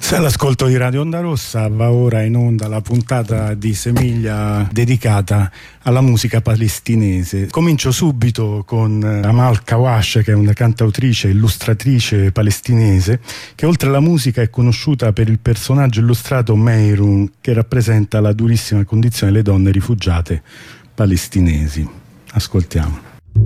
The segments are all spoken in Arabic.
Se all'ascolto di Radio Onda Rossa va ora in onda la puntata di Semiglia dedicata alla musica palestinese. Comincio subito con Amal Kawash, che è una cantautrice e illustratrice palestinese che oltre alla musica è conosciuta per il personaggio illustrato Meirun, che rappresenta la durissima condizione delle donne rifugiate palestinesi. Ascoltiamo.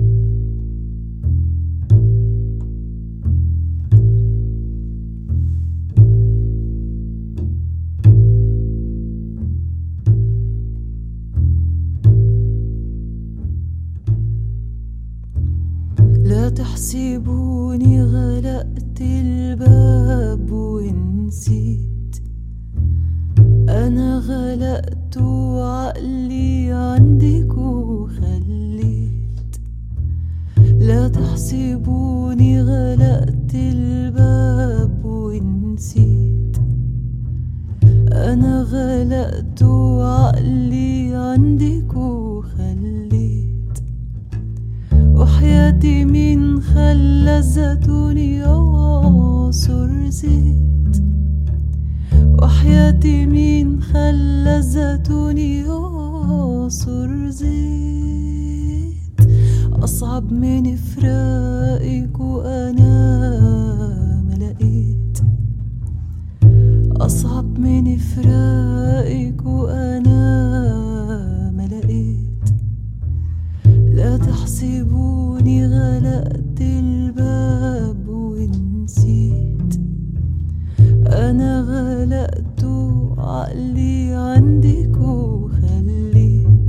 لا تحسبوني غلقت الباب ونسيت، أنا غلقت عقلي عندك وخليت. لا تحسبوني غلقت الباب ونسيت، أنا غلقت عقلي عندك وخليت. وحياتي مين خلى الزيتون يعصر زيت، وحياتي مين خلى الزيتون يعصر زيت. أصعب من فراقك وأنا ما لقيت، أصعب من فراقك وأنا ما لقيت. لا تحسبوني غلقت الباب ونسيت، أنا غلقت عقلي عندك وخليت.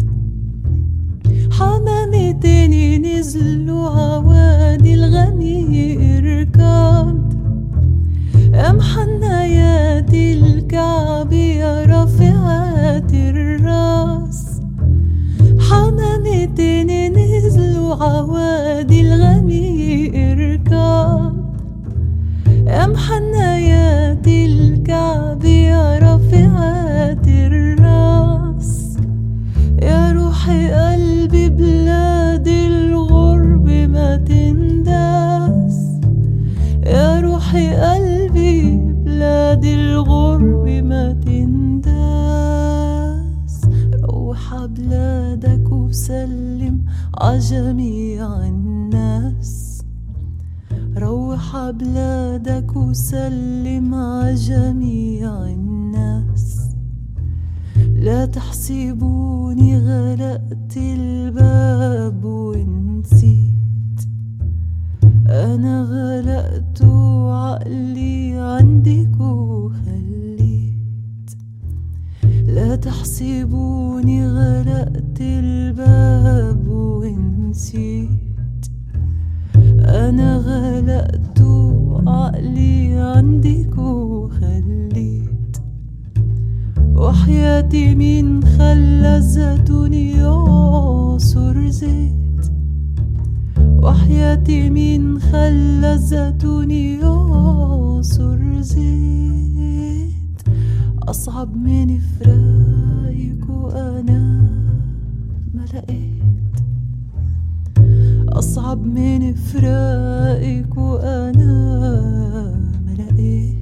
حمامتين نزلوا عوادي الغميق ركض، أم حنايات الكعب يا رافعات الراس. حمامتين نزلوا عوادي الغميق ركض، أم حنايات الكعب يا رافعات الراس. يا روحي قلبي بلاد الغرب ما تنداس، يا روحي قلبي بلاد الغرب ما تنداس. روح بلادك وسلم عجميع الناس، روح بلادك وسلم عجميع الناس. لا تحسبوني غلقت الباب ونسيت، أنا غلقت عقلي عندك وخليت. لا تحسبوني غلقت الباب ونسيت، أنا غلقت عقلي عندك وخليت. وحياتي مين خلى الزيتون يعصر زيت، وحياتي مين خلى الزيتون يعصر زيت. أصعب من فراقك وأنا ما لقيت، أصعب من فراقك وأنا ما لقيت.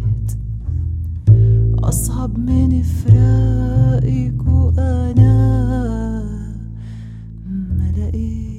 أصعب من فراقك وأنا ما لقيت.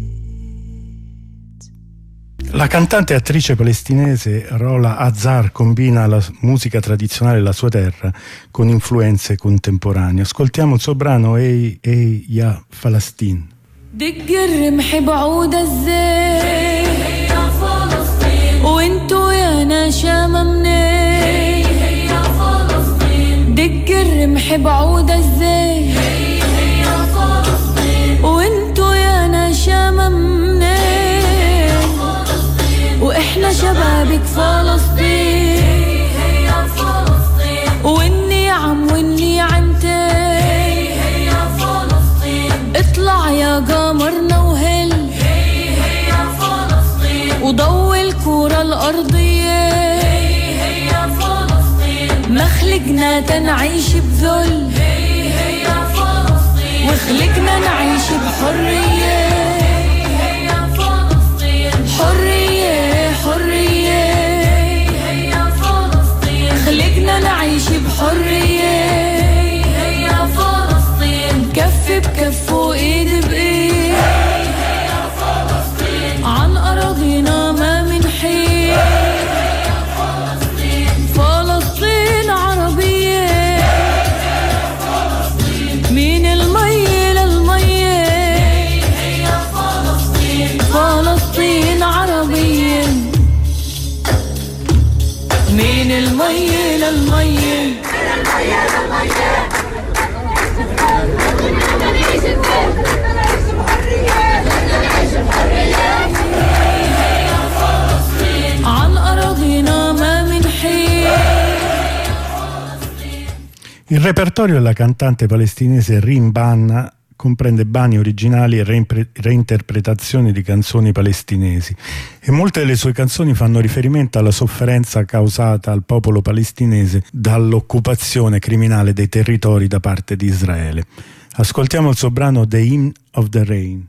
La cantante e attrice palestinese Rola Azar combina la musica tradizionale della sua terra con influenze contemporanee. Ascoltiamo il suo brano Ey Ey Ya Falastin. دق الرمح بعود الزيت يا فلسطين، وانتو يا نشامة منين يا فلسطين. دق الرمح بعود الزيت يا فلسطين، وانتو يا نشامة منين يا فلسطين. واحنا شبابك فلسطين يا فلسطين، والنعم والنعمتين يا فلسطين. اطلع يا قمرنا وهل يا فلسطين، وضوي الكرة الأرضية يا فلسطين. ما خلقنا تنعيش بذل يا فلسطين، وخلقنا نعيش بحرية يا فلسطين. حرية حرية يا فلسطين، خلقنا نعيش بحرية. هيا فلسطين كف بكف وإيد بإيد. هيا فلسطين عن أراضينا ما منحيد. هيا فلسطين فلسطين عربية. هيا فلسطين من المية للمية. هيا فلسطين فلسطين عربية من المية للمية. عن أراضينا ما منحيد. Il repertorio della cantante palestinese Rim Banna comprende brani originali e reinterpretazioni di canzoni palestinesi e molte delle sue canzoni fanno riferimento alla sofferenza causata al popolo palestinese dall'occupazione criminale dei territori da parte di Israele. Ascoltiamo il suo brano The Hymn of the Rain.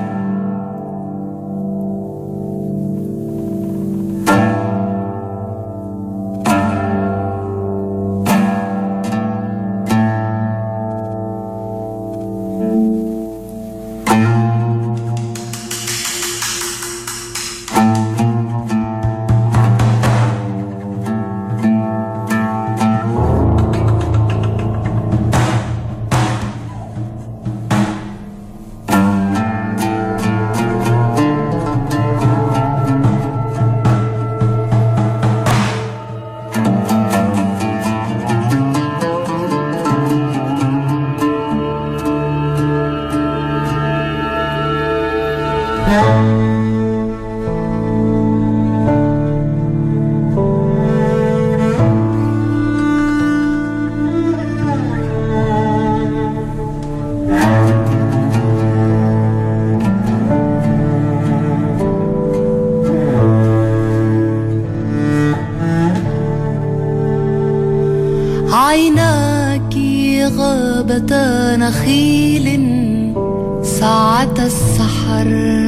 عيناك غابة نخيل ساعة السحر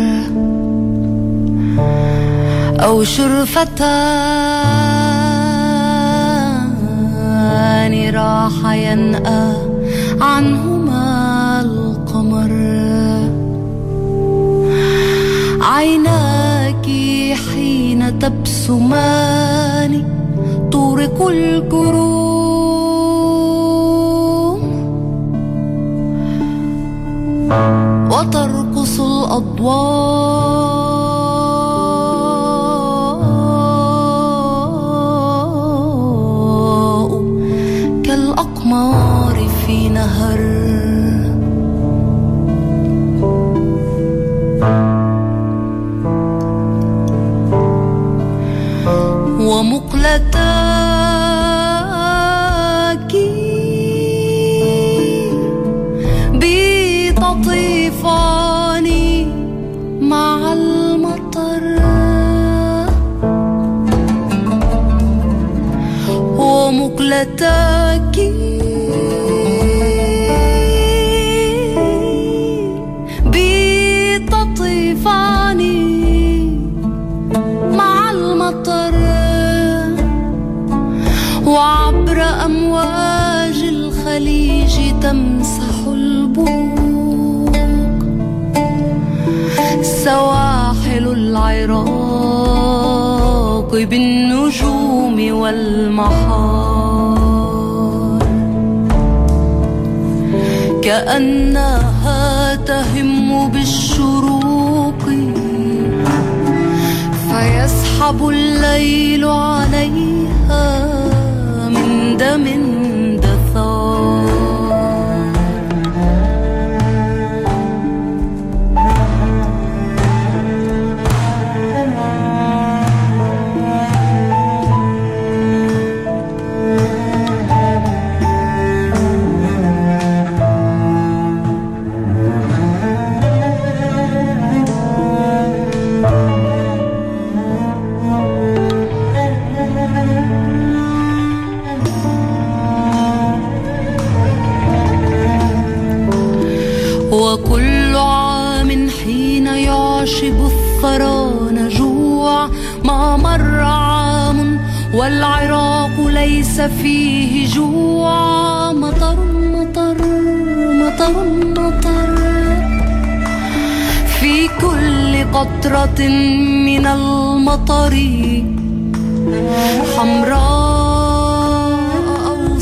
أو شرفتان راح ينأى عنهما القمر. عيناك حين تبسمان تورق الكروم وترقص الأضواء كالأقمار في نهر. ومقلتاك بتطيفان مع المطر. ومقلتاك بتطيفان مع المطر. وعبر أمواج الخليج تمسح البوق سواحل العراق بالنجوم والمحار. كأنها تهم بالشروق فيسحب الليل عليها من دم دثار. وكل عام حين يعشب الثرى جوع ما مر عام والعراق ليس فيه الجوع مطر مطر مطر مطر في كل قطرة من المطر حمراء أو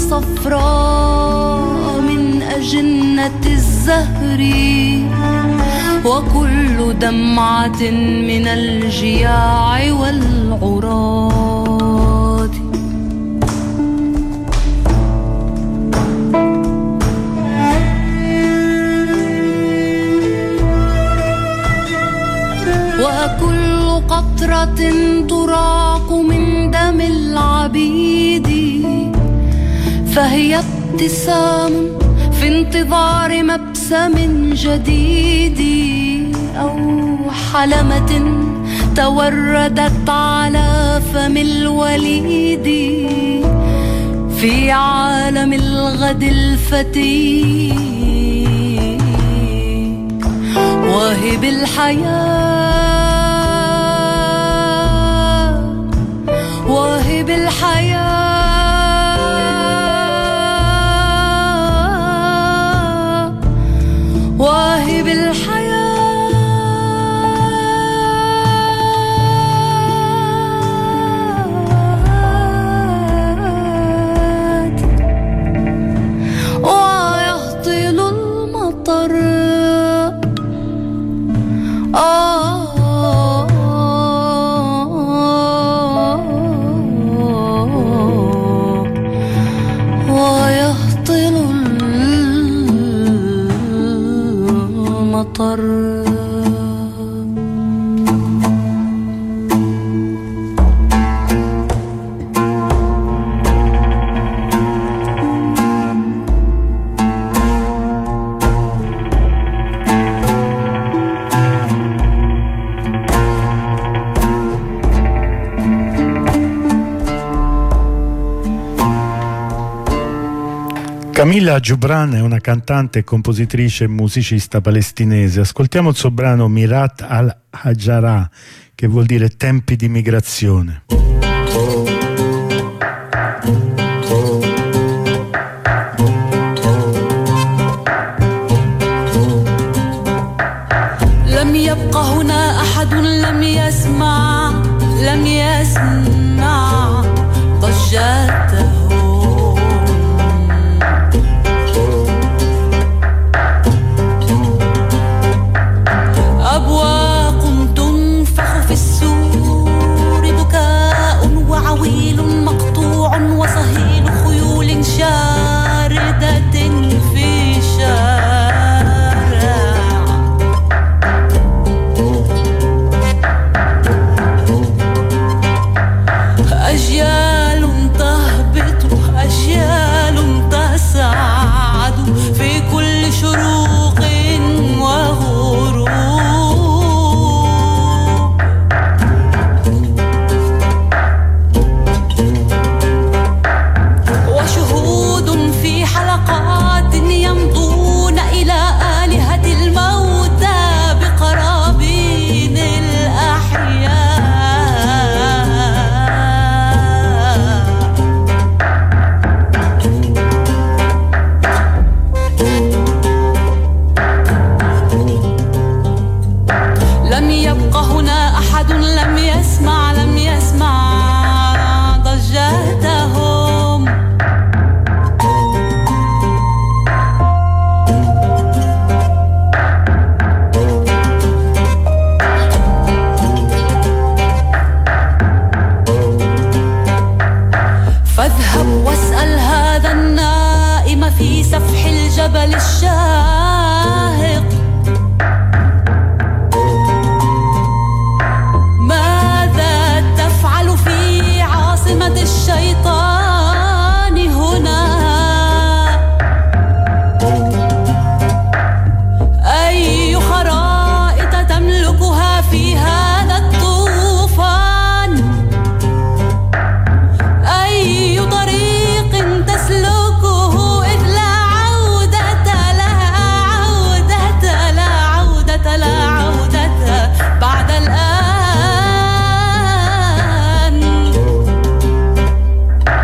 صفراء من أجنة الزهر وكل دمعة من الجياع والعراض وكل قطرة تراق من دم العبيد فهي ابتسام في انتظار مبسم جديد أو حلمة توردت على فم الوليد في عالم الغد الفتي واهب الحياة واهب الحياة واهب الحياة ويهطل المطر ويهطل المطر Camilla Gibran è una cantante, compositrice e musicista palestinese. Ascoltiamo il suo brano Mirat al-Hajara, che vuol dire tempi di migrazione. لم يبق هنا أحد لم يسمع ضجاته أبواق تنفخ في السور بكاء وعويل مقطوع وصهيل خيول شاردة في شارع أجيال تهبط أجيال تسعد في كل شروق وغروب وشهود في حلقات يمضون إلى آلهة الموتى بقرابين الأحياء لم يبق هنا أحد لم يسمع ضجتهم فاذهب واسأل هذا النائم في سفح الجبل الشاهق ماذا تفعل في عاصمة الشيطان هنا أي خرائط تملكها في هذا الطوفان أي طريق تسلكه إذ لا عودة لا عودة بعد الآن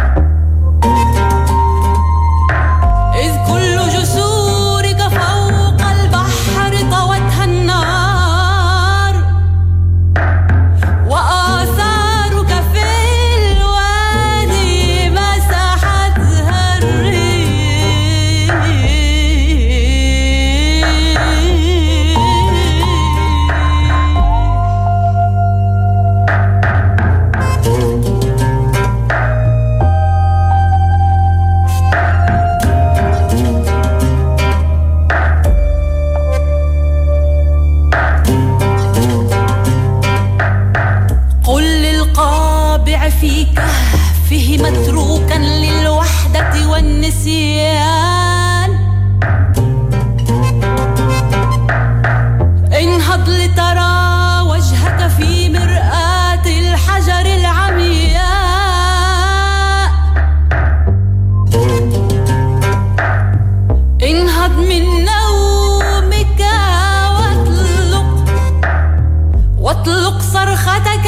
النسيان انهض لترى وجهك في مرآة الحجر العمياء انهض من نومك واطلق صرختك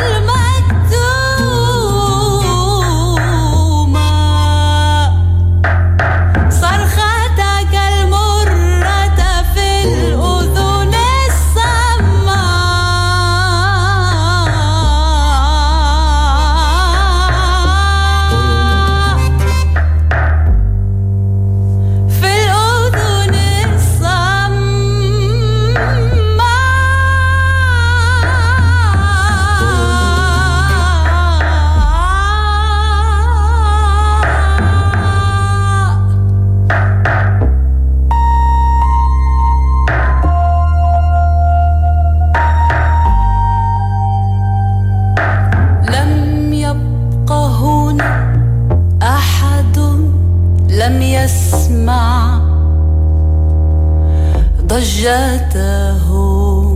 لم يسمع ضجتهم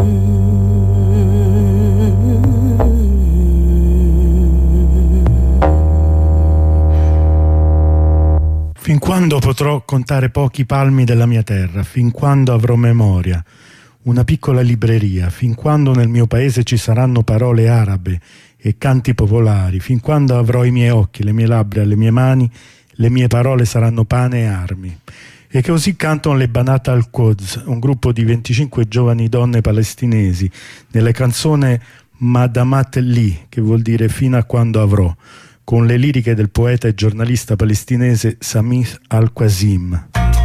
Fin quando potrò contare pochi palmi della mia terra, fin quando avrò memoria, una piccola libreria, fin quando nel mio paese ci saranno parole arabe e canti popolari, fin quando avrò i miei occhi, le mie labbra, le mie mani, le mie parole saranno pane e armi. E così cantano le Banat al-Quds, un gruppo di 25 giovani donne palestinesi, nella canzone Madamat Li, che vuol dire fino a quando avrò, con le liriche del poeta e giornalista palestinese Samir al-Qasim.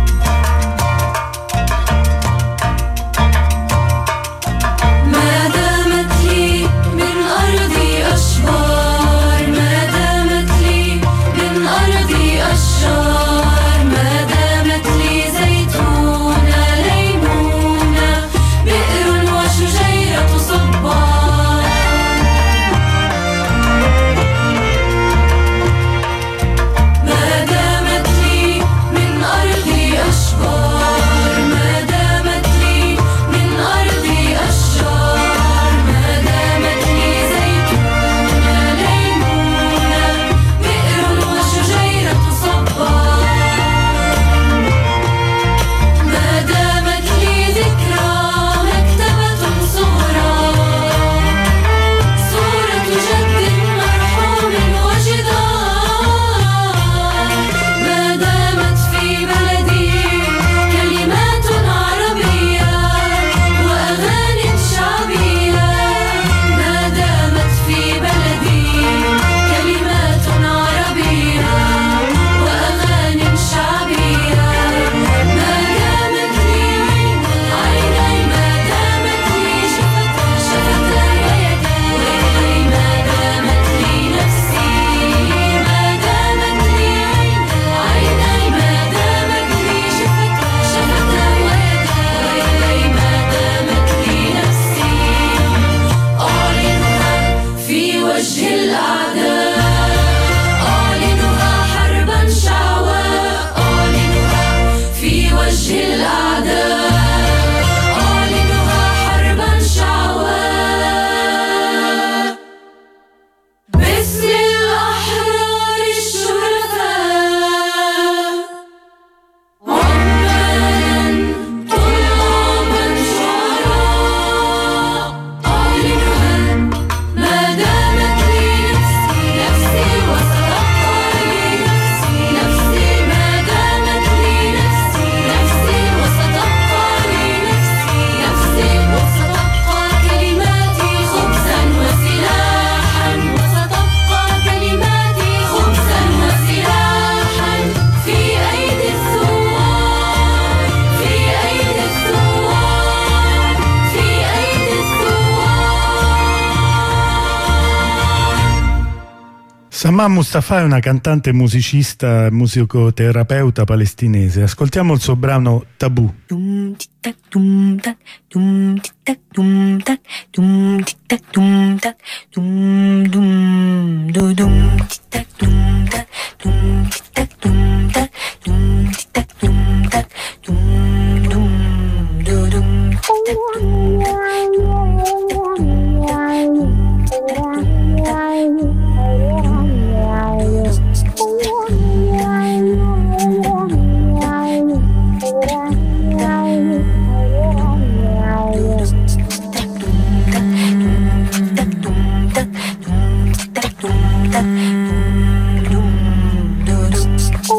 Samam Mustafa è una cantante, musicista, musicoterapeuta palestinese. Ascoltiamo il suo brano Tabù.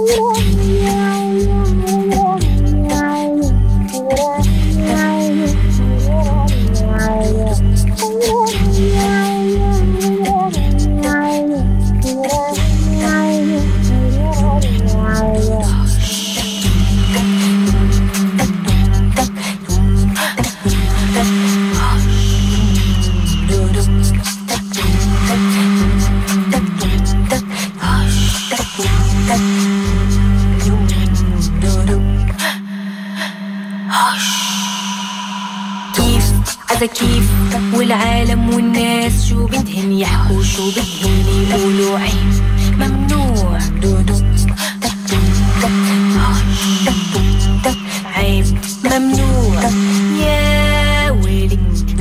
كيف والعالم والناس شو بدهن يحكوا شو بدهن يقولوا عيب ممنوع عيب ممنوع يا ويلي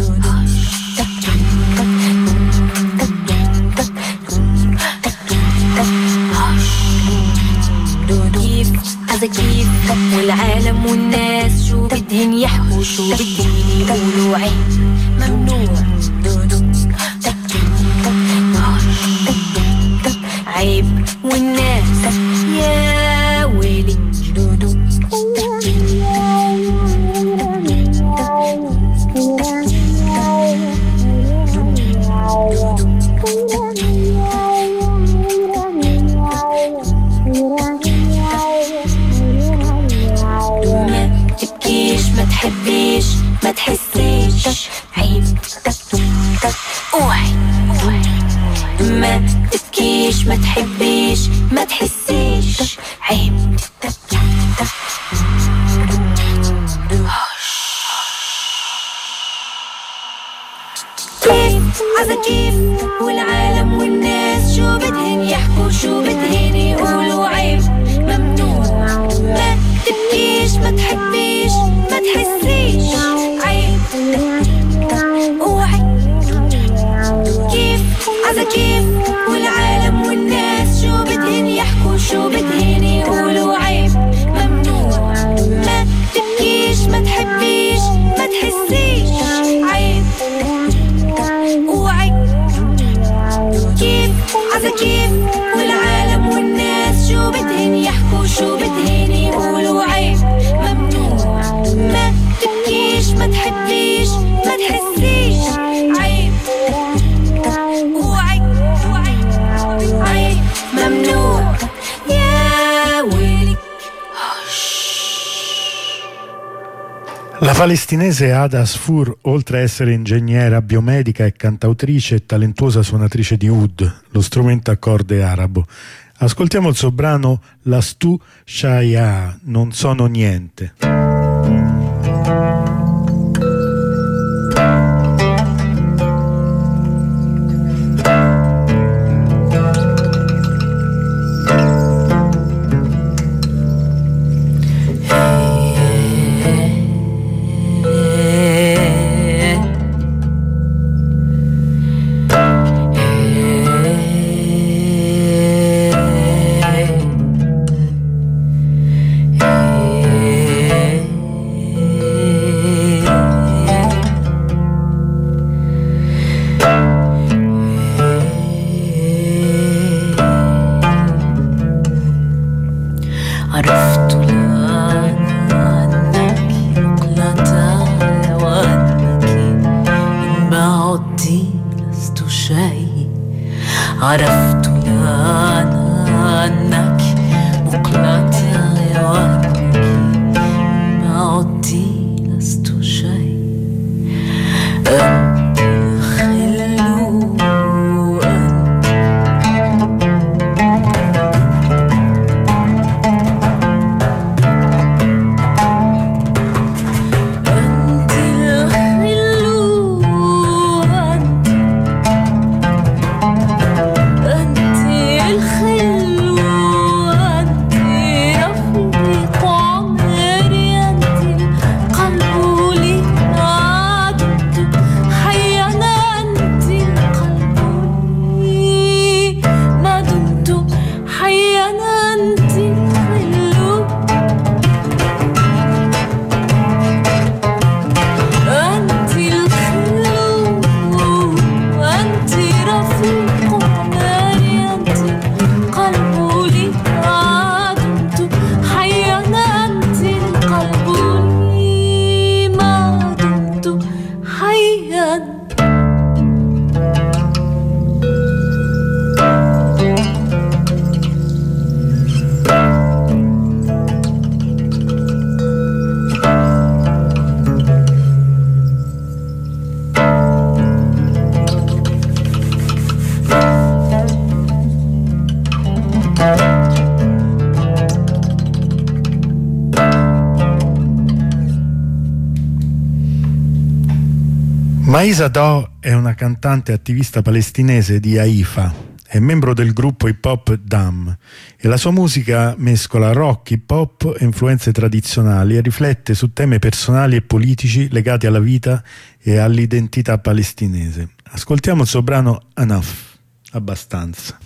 كيف هذا كيف والعالم والناس شو بدهن يحكوا شو بدهن يقولوا عيب ممنوع عيب والناس يا ويلي ما تحبيش ما تحسيش عيب اوعي ما تبكيش ما تحبيش ما تحسيش عيب كيف عزا كيف والعالم والناس شو بدهن يحكوا شو بدهن يقولوا عيب ممنوع ما تبكيش ما تحبيش ما تحسيش عيب اوعي كيف عزا كيف والعالم والناس شو بدهن يحكوا شو بدهن يقولوا عيب ممنوع ما تبكيش ما تحبيش ما تحسيش عيب اوعي كيف عزا كيف والعالم والناس شو بدهن يحكوا شو بدهن يقولوا عيب ممنوع ما تبكيش ما تحبيش ما تحسيش عيب اوعي عيب ممنوع يا ويلي. La palestinese Ada Asfour, oltre a essere ingegnera biomedica, è cantautrice e talentuosa suonatrice di oud, lo strumento a corde arabo. Ascoltiamo il suo brano Lastu Shaya, non sono niente. عرفت الآن أنك مقلعة وأنك ما عدت لست شيء أنت الخل الخل Maïsa Do è una cantante attivista palestinese di Haifa, è membro del gruppo hip hop Dam e la sua musica mescola rock, hip hop e influenze tradizionali e riflette su temi personali e politici legati alla vita e all'identità palestinese. Ascoltiamo il suo brano Enough, abbastanza.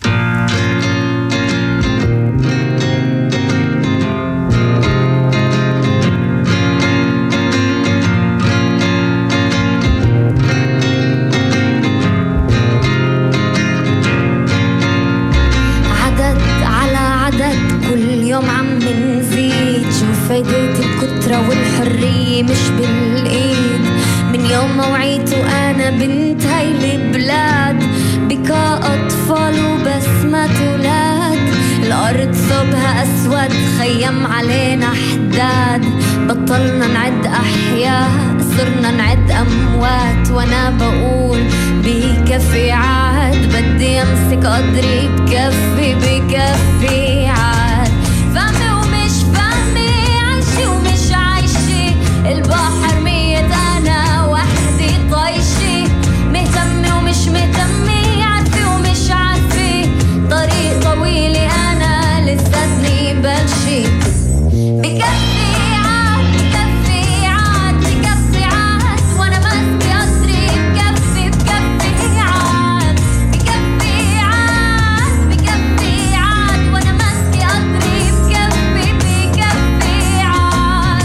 فايدة الكترة والحرية مش بالإيد من يوم ما وعيت وأنا بنت هاي البلاد بكا أطفال وبسمة ولاد الأرض صوبها أسود خيم علينا حداد بطلنا نعد أحياء صرنا نعد أموات وأنا بقول بكفي عاد بدي أمسك قدري بكفي بكفي عاد فهمي ومش فهمي ومش عايشة البحر ميت أنا وحدي طايشة مهتمة ومش مهتمة عارفة ومش عارفة طريق طويل أنا لساتني بلشي بكفي عاد بكفي عاد بكفي عاد وأنا ماسكة قدري بكفي بكفي عاد بكفي عاد بكفي عاد وأنا ماسكة قدري بكفي بكفي عاد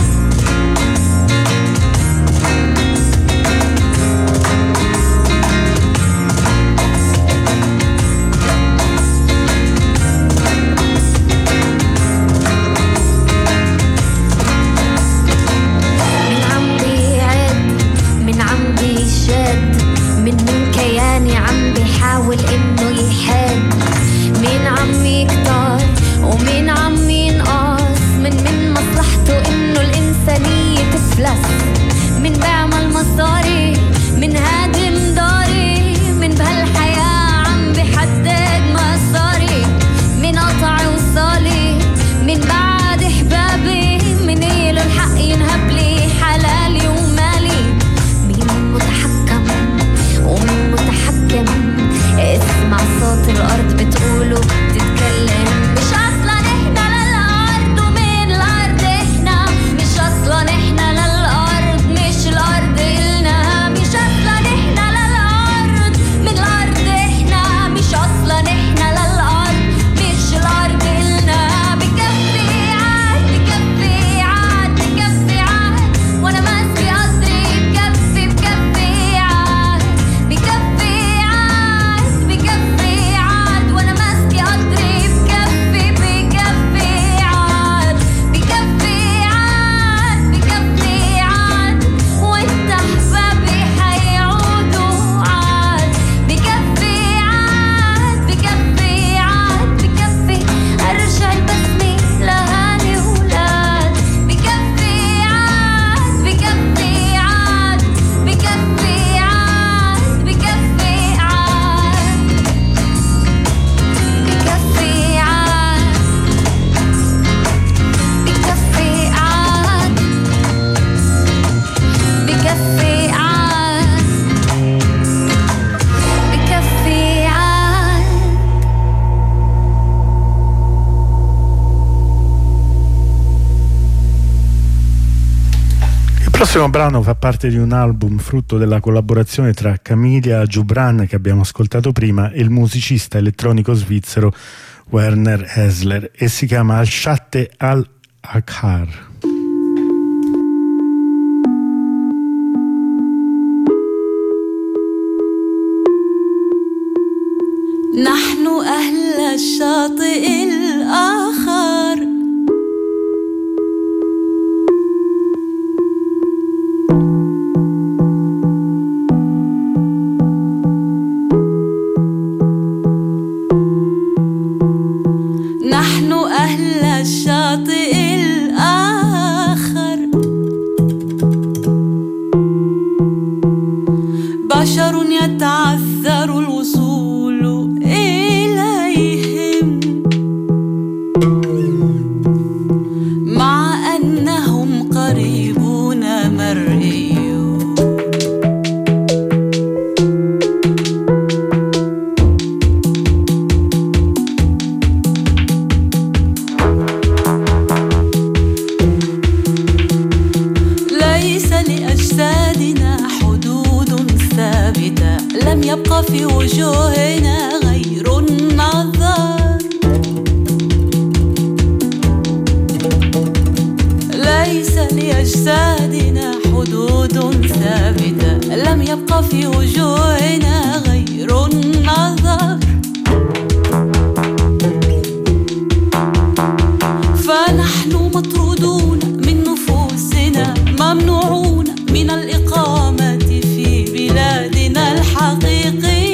من عم بيشد من كياني عم بيحاول انه يحد مين عم يكتر ومين عم ينقص من مصلحته انه الانسانية تفلس من بعمل مصاري من هادم داري من بهالحياة عم بحدد مصاري من قطع وصالي من بعد احبابي من إله الحق ينهبلي حلالي ومالي مين متحكم ومين متحكم اسمع صوت الأرض بتقوله بتتكلم مش أصلا إحنا للأرض ومن الأرض إحنا مش أصلا إحنا للأرض مش الأرض إلنا مش أصلا إحنا للأرض من الأرض إحنا مش أصلا إحنا للأرض مش الأرض إلنا بكفي عاد بكفي عاد بكفي عاد وأنا ماسكة قدري بكفي بكفي عاد بكفي عاد بكفي عاد وأنا ماسكة قدري بكفي بكفي عاد بكفي عاد بكفي عاد وانت أحبابي حيعودوا عاد بكفي عاد بكفي عاد بكفي أرجع البسمة لهاني ولاد بكفي عاد بكفي عاد بكفي عاد بكفي عاد بكفي عاد بكفي عاد بكفي عاد بكفي عاد. Il prossimo brano fa parte di un album frutto della collaborazione tra Camilla Giubran, che abbiamo ascoltato prima, e il musicista elettronico svizzero Werner Hessler, e si chiama Al-Shatte Al-Akhar. نحن أهل الشاطئ الآخر نحن أهل الشاطئ الآخر بشر يتعذر الوصول إليهم مع أنهم قريبون مرئيون يبقى في وجوهنا غير النظر. ليس لأجسادنا حدود ثابتة، لم يبقى في وجوهنا غير النظر. فنحن مطرودون من نفوسنا، ممنوعون من الإقامة في بلادنا الحقيقية.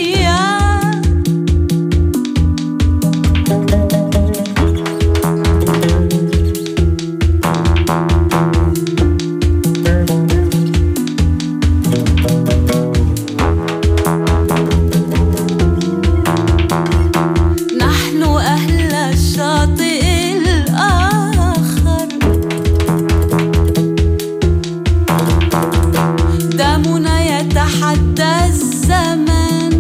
نحن أهل الشاطئ الآخر، دمنا يتحدى الزمن.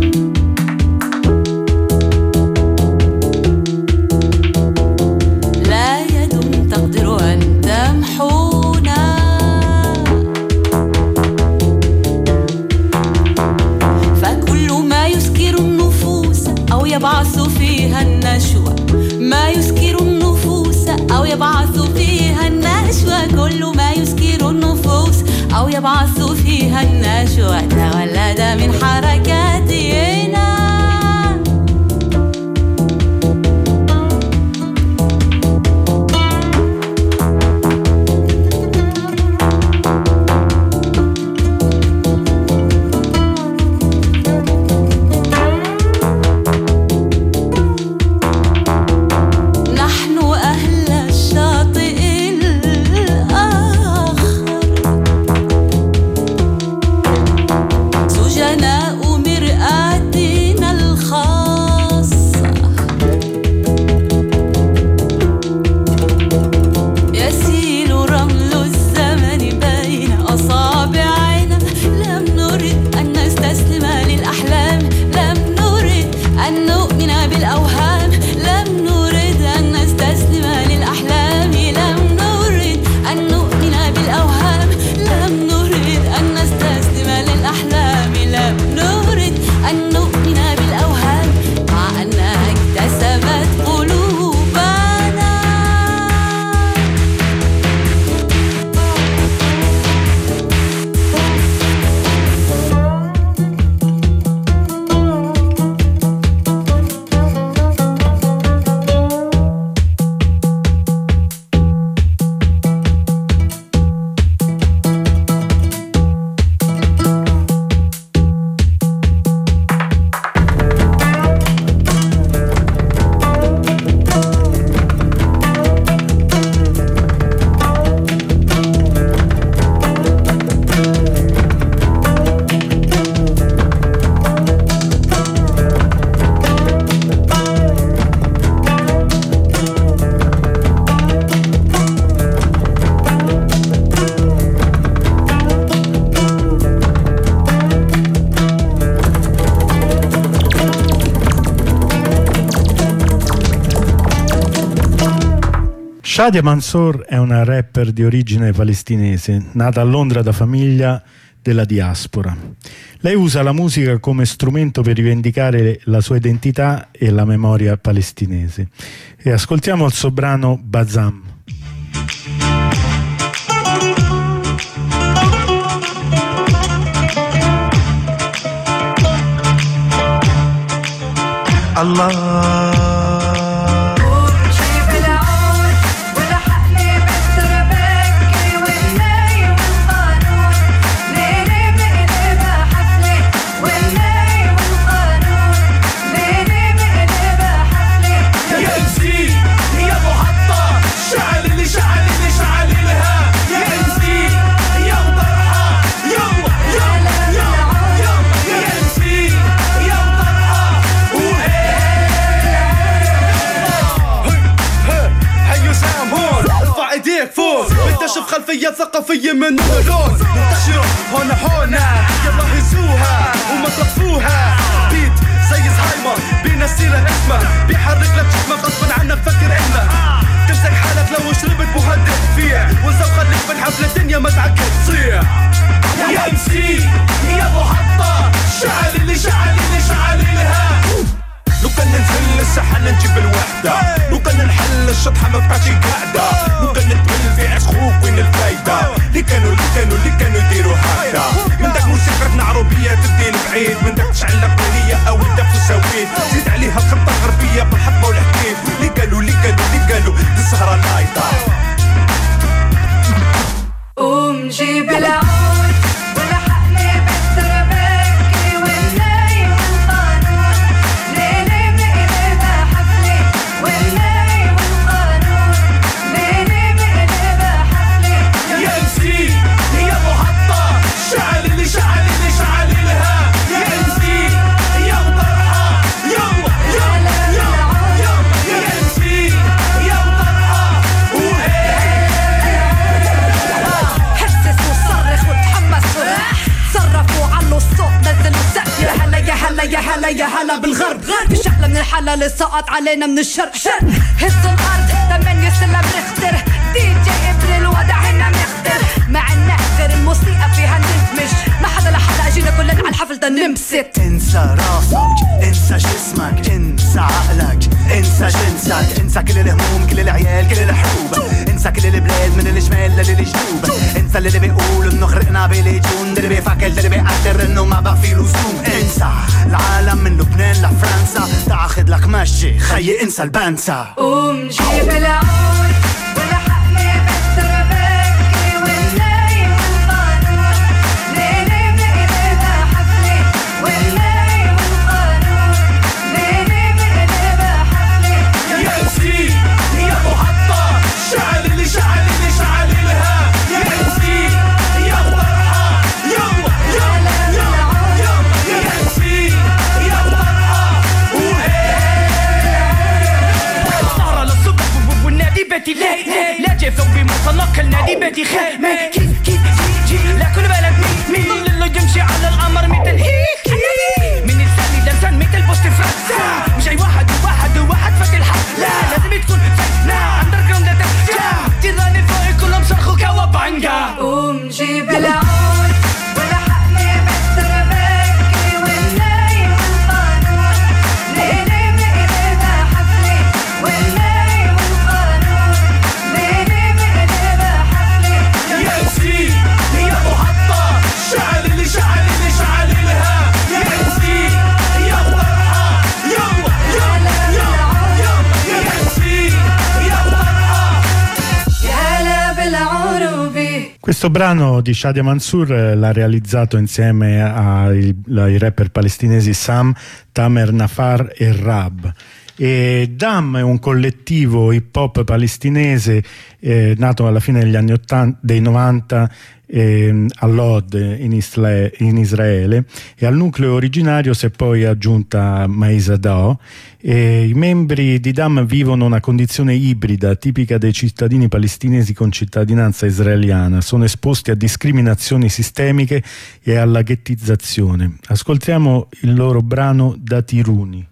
لا يد تقدر أن تمحونا. فكل ما يسكر النفوس أو يبعث فيها النشوة، ما يسكر النفوس أو يبعث فيها النشوة، كل ما يسكر النفوس أو يبعث فيها النشوة تولد من حركاتنا. نحن أهل الشاطئ الآخر، سجناء مرآتنا الخاصة. يسيل رمل الزمن بين أصابعنا، لم نرد أن نستسلم للأحلام، لم نرد أن نؤمن بالأوهام، لم نرد أن نستسلم للأحلام، لم نرد أن نؤمن بالأوهام، لم نرد أن نستسلم للأحلام، لم نرد أن نؤمن بالأوهام، مع أنها اكتسبت قلوبنا. Shadia Mansour è una rapper di origine palestinese, nata a Londra da famiglia della diaspora. Lei usa la musica come strumento per rivendicare la sua identità e la memoria palestinese. E ascoltiamo il suo brano Bazam. Allah نكتشف خلفيات ثقافية من اللون، ننتشر هنا يلا هزوها وما تطفوها. بيت زي زهايمر بينا سيرة اسمه بيحرك لك جسمك غصبا عنك فكر انه تمسك حالك لو شربت مهدد فيه وانسى خليك من حفلة الدنيا ما تعقد تصيح. يا MC يا ابو حطة شعل اللي شعل اللي شعل الحلال سقط علينا من الشرق هز الأرض 8 سلم نختر دي جي إبريل ودعنا نختر مع النهجر الموسيقى فيها ندمج ما حدا لحدا أجينا كلنا على الحفل ده نمسك انسى راسك انسى جسمك انسى عقلك انسى جنسك انسى كل الهموم كل العيال كل الحروب انسى كل البلاد من الشمال للجنوب انسى اللي بيقول انه غرقنا بلجون اللي بيفكر اللي بيقدر انه ما بقى في لزوم انسى العالم من لبنان لفرنسا تاخد لك مشي خيي انسى البنسى قوم جيب العود ولحقني بالتربكي والنايم والقانون ليلي بقلبها حفلي والنايم والقانون ليلي بقلبها حفلي يا نسيم يا محطة شعل اللي شعل اللي شعل لها يا نسيم يا فرحة يلا يلا يلا يا نسيم يا فرحة سهرة للصبح والنادي بيتي لا جيفو بمطلق النادي بيتي خيمة كيف لا كل بلد مين ظل اللي يمشي على القمر مثل هيك من الثاني للثاني مثل بوست فرنسا مش أي واحد فك الحق لا لازم تكون فينا أندر جراوند تفجع تيراني فوق كلهم صرخوا كوابانجا قوم جيب العود ولحقني بالتربكي والنايم والقانون ليلي بقلبها حفلي والنايم والقانون ليلي بقلبها حفلي يا نسيم يا محطة شعل اللي شعل اللي شعل لها يا نسيم يا فرحة يلا يلا يلا يا نسيم يا فرحة يا هلا بالعروبي. Questo brano di Shadia Mansour l'ha realizzato insieme ai rapper palestinesi Sam, Tamer Nafar e Rab. E Dam è un collettivo hip hop palestinese nato alla fine degli anni 80, dei 90 a Lod in Israele, e al nucleo originario si è poi aggiunta Maisa Dao. I membri di Dam vivono una condizione ibrida tipica dei cittadini palestinesi con cittadinanza israeliana, sono esposti a discriminazioni sistemiche e alla ghettizzazione. Ascoltiamo il loro brano Datiruni.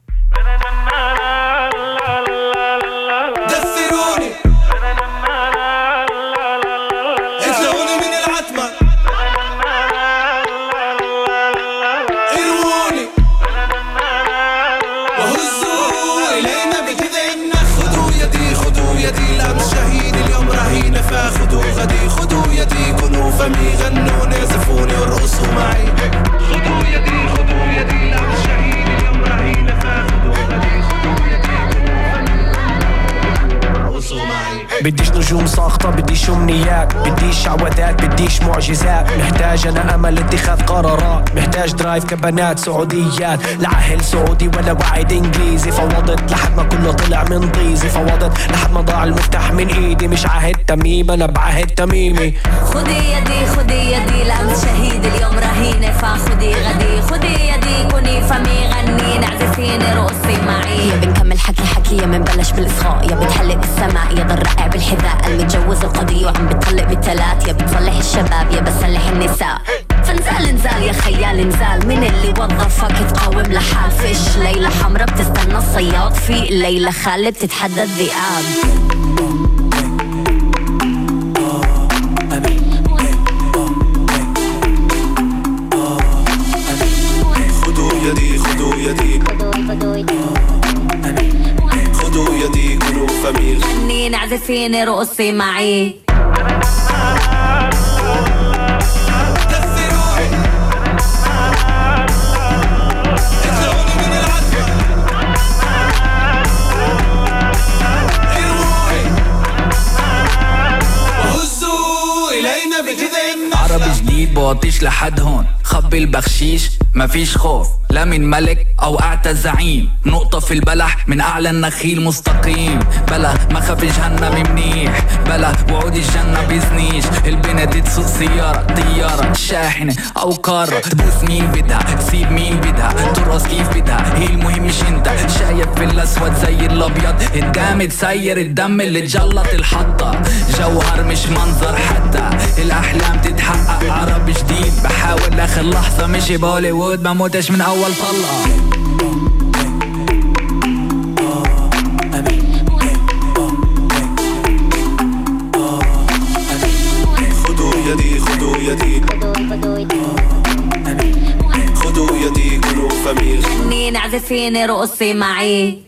خذوا غدي خذوا يدي كونوا فمي غنوا نازفوني ورقصوا معي خذوا يدي لا مش شهيد اليوم رهين فاخذوا غدي خذوا يدي كونوا فمي ورقصوا معي بديش نجوم ساقطة بديش أمنيات بديش عودات بديش معجزات محتاج أنا أمل اتخاذ قرارات محتاج درايف كبنات سعوديات لعهل سعودي ولا وعد إنجليزي فوضت لحد ما كله طلع من طيزي فوضت لحد ما ضاع المفتاح من إيدي مش عهد تميم أنا بعهد تميمي خدي يدي لأمس شهيد اليوم رهينة فخدي غدي خدي يدي كوني فمي غني نعزفيني رقصي معي يا بنكمل حكي يا منبلش بالإصغاء يا بتحلق بالسماء يا ضرقع بالحذاء المتجوز القضية وعم بتطلق بالتلات يا بتصلح الشباب يا بسلح النساء فنزال يا خيال نزال من اللي وظفك تقاوم لحال فيش ليلة حمرا بتستنى الصياد في ليلة خالد تتحدى الذئاب خذوا يدي كونوا فمي غني نعزفيني رقصي معي عربي جديد بوطيش لحد هون خبي البخشيش مفيش خوف لا من ملك او اعتى زعيم نقطة في البلح من اعلى النخيل مستقيم بلا ما خاف جهنم منيح بلا وعود الجنة بيزنيش البنت دي تسوق سيارة طيارة شاحنة او كارة تبوس مين بدها تسيب مين بدها ترقص كيف بدها هي المهم مش انت شايف في الاسود زي الابيض الجامد سير الدم اللي تجلط الحطة جوهر مش منظر حتى الاحلام تتحقق عربي جديد بحاول لاخر لحظة مش بوليوود ما موتش من اول طلقة اعزفيني رقصي معي.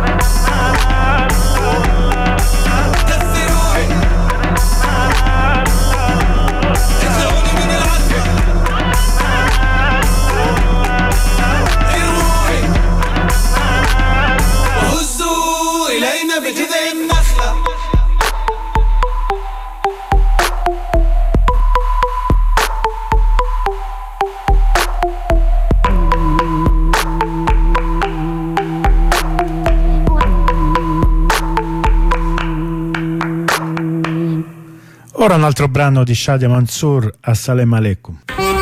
Ora un altro brano di Shadia Mansour, Assalamu alaikum.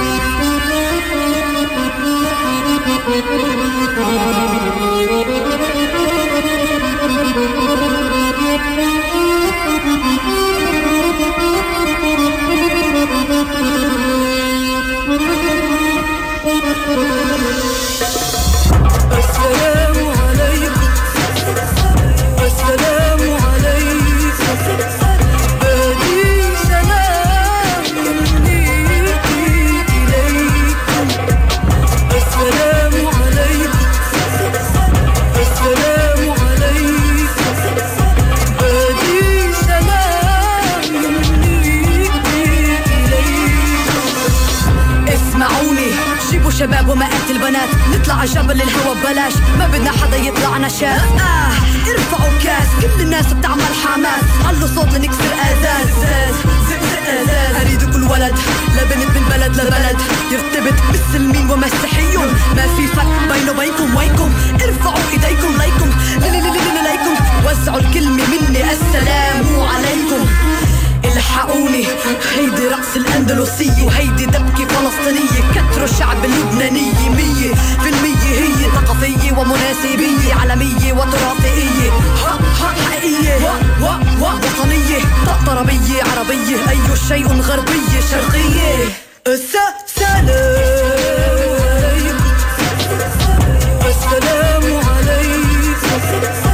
شباب ومئات البنات نطلع على جبل الهوا ببلاش ما بدنا حدا يطلعنا شاف ارفعوا كاس كل الناس بتعمل حماس علوا صوت لنكسر اذان اريد كل ولد لبنت من بلد لبلد يرتبط بالسلمين ومسيحيون ما في فرق بينه وبينكم وينكم ارفعوا ايديكم ليكم ليكم وزعوا الكلمة مني السلام عليكم الحقوني هيدي رقص الأندلسية وهيدي دبكة فلسطينية كتروا الشعب اللبنانية 100% هي ثقافية ومناسبية عالمية وتراثية حقيقية وطنية طربية عربية أي شيء غربية شرقية السلام عليكم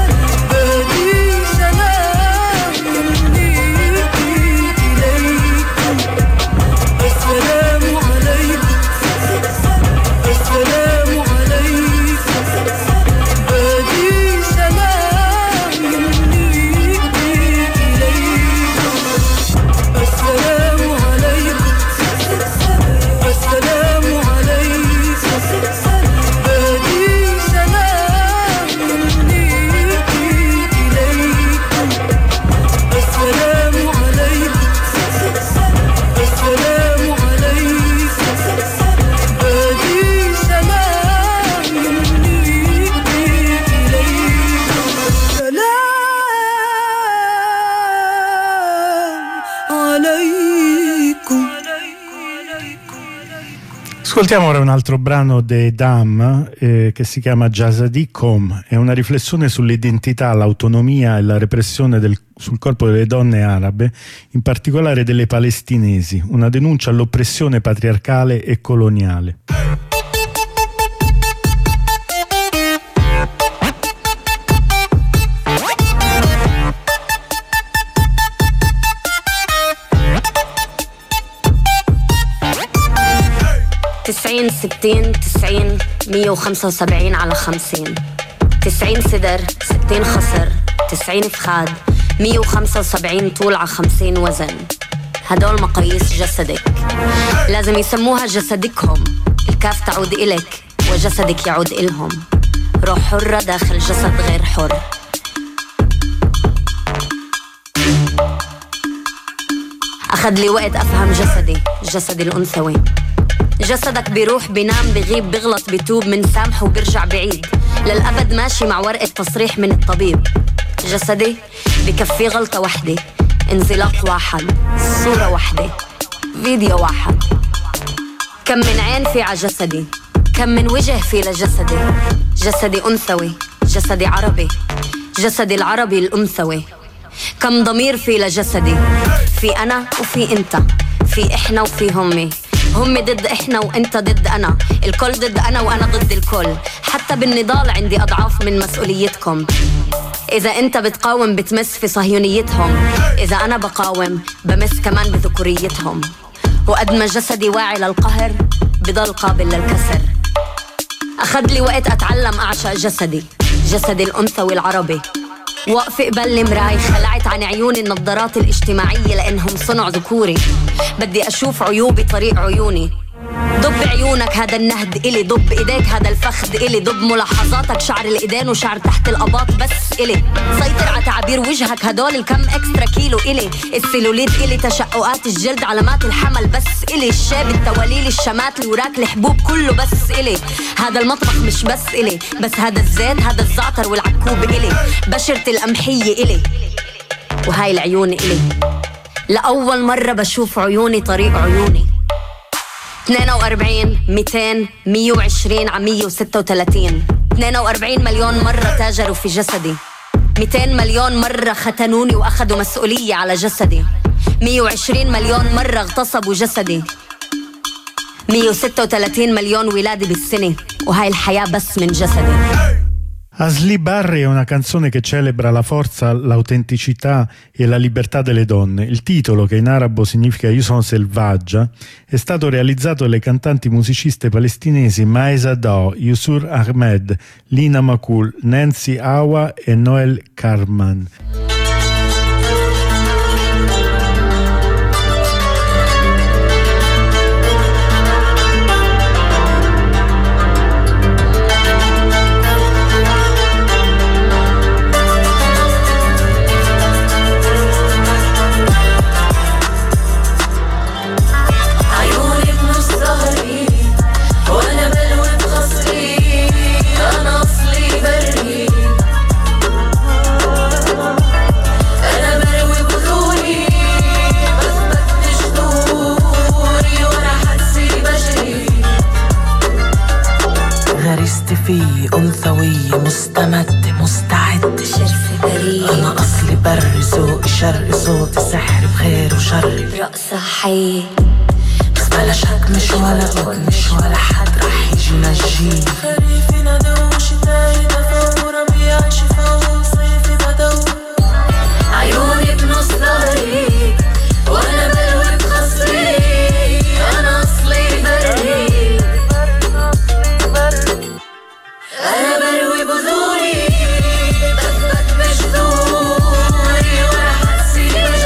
Ascoltiamo ora un altro brano dei Dam che si chiama Jasadikom, è una riflessione sull'identità, l'autonomia e la repressione sul corpo delle donne arabe, in particolare delle palestinesi, una denuncia all'oppressione patriarcale e coloniale. تسعين 60 90 175 على 50 90 صدر 60 خصر 90 فخاد 175 طول على 50 وزن. هدول مقاييس جسدك لازم يسموها جسدكهم. الكاف تعود إلك وجسدك يعود إلهم. روح حرة داخل جسد غير حر. أخذ لي وقت أفهم جسدي الأنثوي. جسدك بيروح بينام بغيب بغلط بيتوب من سامح وبيرجع بعيد للأبد ماشي مع ورقة تصريح من الطبيب. جسدي بكفي غلطة وحدة انزلاق واحد صورة واحدة فيديو واحد. كم من عين في على جسدي كم من وجه في لجسدي. جسدي أنثوي جسدي عربي جسدي العربي الأنثوي. كم ضمير في لجسدي في أنا وفي أنت في إحنا وفي همي. هم ضد إحنا وإنت ضد أنا الكل ضد أنا وأنا ضد الكل. حتى بالنضال عندي أضعاف من مسؤوليتكم. إذا أنت بتقاوم بتمس في صهيونيتهم. إذا أنا بقاوم بمس كمان بذكوريتهم. وقد ما جسدي واعي للقهر بضل قابل للكسر. أخذ لي وقت أتعلم أعشق جسدي الأنثوي العربي. وقف قبل مراي خلعت عن عيوني النظارات الاجتماعية لأنهم صنع ذكوري. بدي أشوف عيوبي طريق عيوني. ضب عيونك هذا النهد إلي، ضب إيديك هذا الفخذ إلي، ضب ملاحظاتك شعر الإيدين وشعر تحت الأباط بس إلي. سيطر على تعابير وجهك هدول الكم إكسترا كيلو إلي. السيلوليت إلي، تشققات الجلد، علامات الحمل بس إلي. الشاب التواليل الشمات الوراك الحبوب كله بس إلي. هذا المطبخ مش بس إلي، بس هذا الزيت هذا الزعتر والعكوب إلي. بشرة القمحية إلي وهاي العيون إلي. لأول مرة بشوف عيوني طريق عيوني. 42 200 120 على 136. 42 مليون مرة تاجروا في جسدي. 200 مليون مرة ختنوني وأخذوا مسؤولية على جسدي. 120 مليون مرة اغتصبوا جسدي. 136 مليون ولادة بالسنة وهاي الحياة بس من جسدي. Asli Barri è una canzone che celebra la forza, l'autenticità e la libertà delle donne. Il titolo, che in arabo significa Io sono selvaggia, è stato realizzato dalle cantanti musiciste palestinesi Maesa Do, Yusur Ahmed, Lina Makul, Nancy Awa e Noel Karman. أنثوية مستمد مستعد شرف بريء. أنا أصلي بر ذوقي شرقي صوتي سحر بخير وشر رقصة حي بس بلا شك مش ولا بد مش ولا حد رح يجي نجيني. خريفي ندو شتاي دفا وربيع شفا وصيفي بدو. عيوني بنص ظهري وأنا بلوي بخصري. أنا أصلي بري أنا بروي بذوري بثبت بجذوري ولا حسي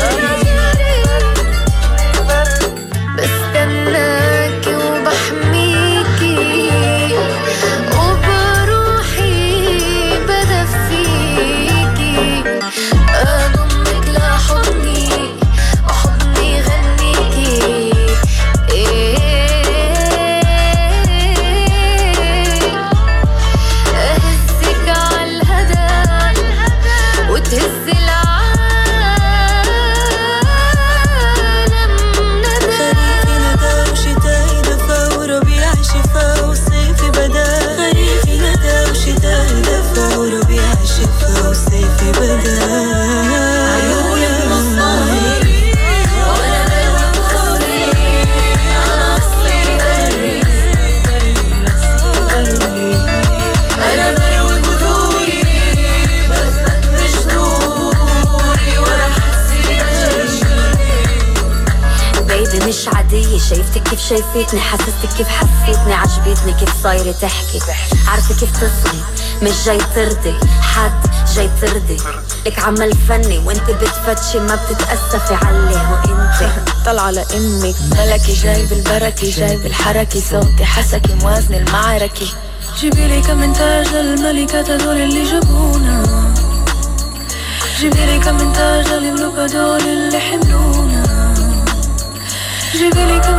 بستناكي وبحميكي وبروحي بدفيكي. أضمك لحضني وحضني غنيكي. أهزك عالهدى وتهز العالم ندى. خريفي ندى وشتاي دفا وربيع شفا وصيفي بدا. خريفي ندى وشتاي دفا وربيع شفا وصيفي بدا. عيوني بنص ظهري وأنا بلوي بخصري. أنا أصلي بري أنا بروي بذوري بثبت بجذوري ولا حسي بيبي مش عادية. شايفتك كيف شايفتني، حسستك كيف حسيتني، عجبتني كيف صايرة تحكي. عارفة كيف تصغي مش جاي ترضي حد، جاي ترضي لك عمل فني. وانت بتفتشي ما بتتأسفي علي. وانت طلع لأمك ملكي جاي بالبركة جاي بالحركة. صوتي حسكي موازن المعركة. جيبيلي كم من تاج للملكات هدول اللي جابونا. جيبيلي كم من تاج للملوك هدول اللي حملونا. جيبيلي كم